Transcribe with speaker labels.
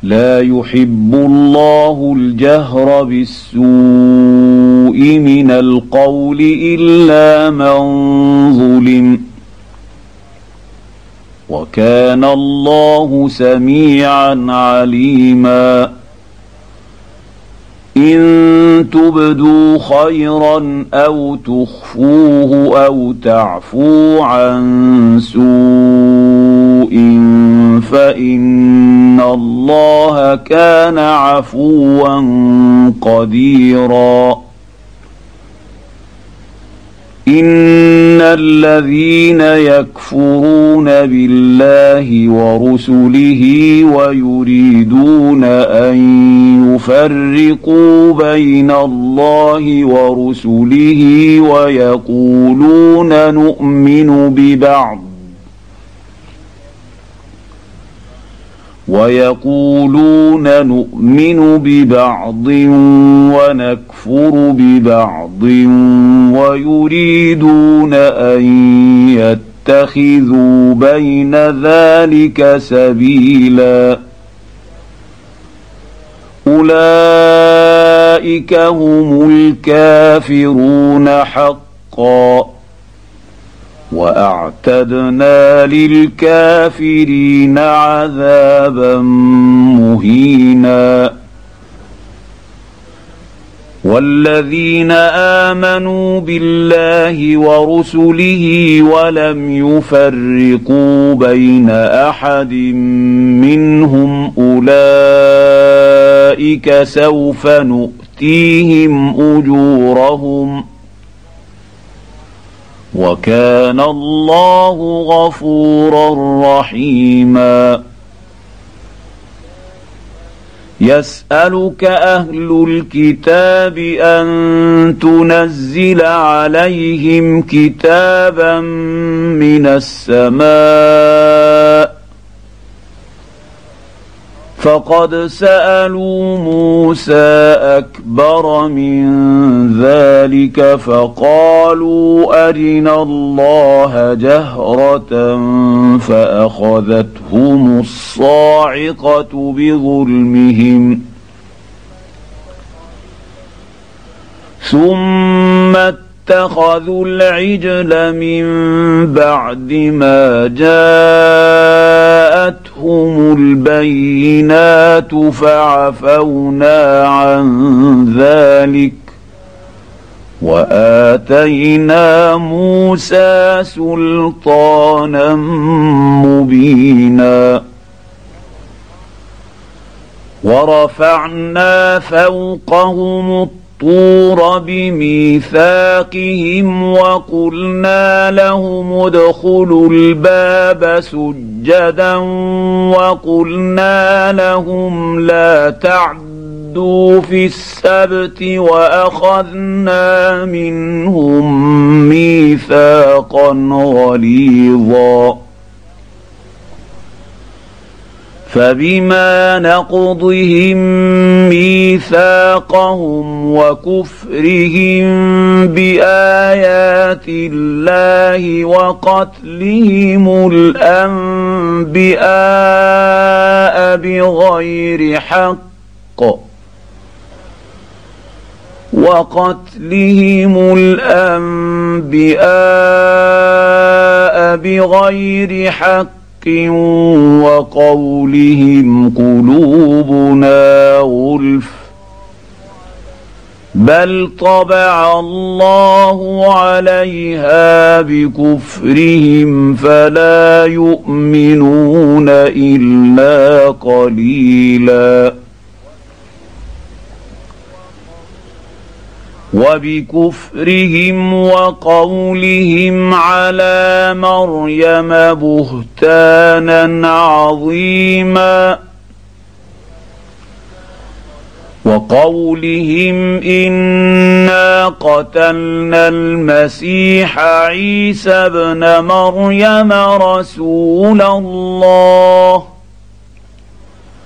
Speaker 1: لا يحب الله الجهر بالسوء من القول إلا من ظلم وكان الله سميعا عليما إن تبدوا خيرا أو تخفوه أو تعفوا عن سوء فإن الله كان عفوا قديرا إن الذين يكفرون بالله ورسله ويريدون أن يفرقوا بين الله ورسله ويقولون نؤمن ببعض ونكفر ببعض ويريدون أن يتخذوا بين ذلك سبيلا أولئك هم الكافرون حقا وأعتدنا للكافرين عذابا مهينا والذين آمنوا بالله ورسله ولم يفرقوا بين أحد منهم أولئك سوف نؤتيهم أجورهم وكان الله غفورا رحيما يسألك أهل الكتاب أن تنزل عليهم كتابا من السماء فقد سألوا موسى أكبر من ذلك فقالوا أرنا الله جهرة فأخذتهم الصاعقة بظلمهم ثم اتخذوا العجل من بعد ما جاءتهم البينات فعفونا عن ذلك وآتينا موسى سلطانا مبينا ورفعنا فوقهم الطور بميثاقهم وقلنا لهم ادخلوا الباب سجدا وقلنا لهم لا تعدوا في السبت وأخذنا منهم ميثاقا غليظا فبما نقضهم ميثاقهم وكفرهم بآيات الله وقتلهم الأنبياء بغير حق وقولهم قلوبنا غلف بل طبع الله عليها بكفرهم فلا يؤمنون إلا قليلا وبكفرهم وقولهم على مريم بهتانا عظيما وقولهم إنا قتلنا المسيح عيسى ابن مريم رسول الله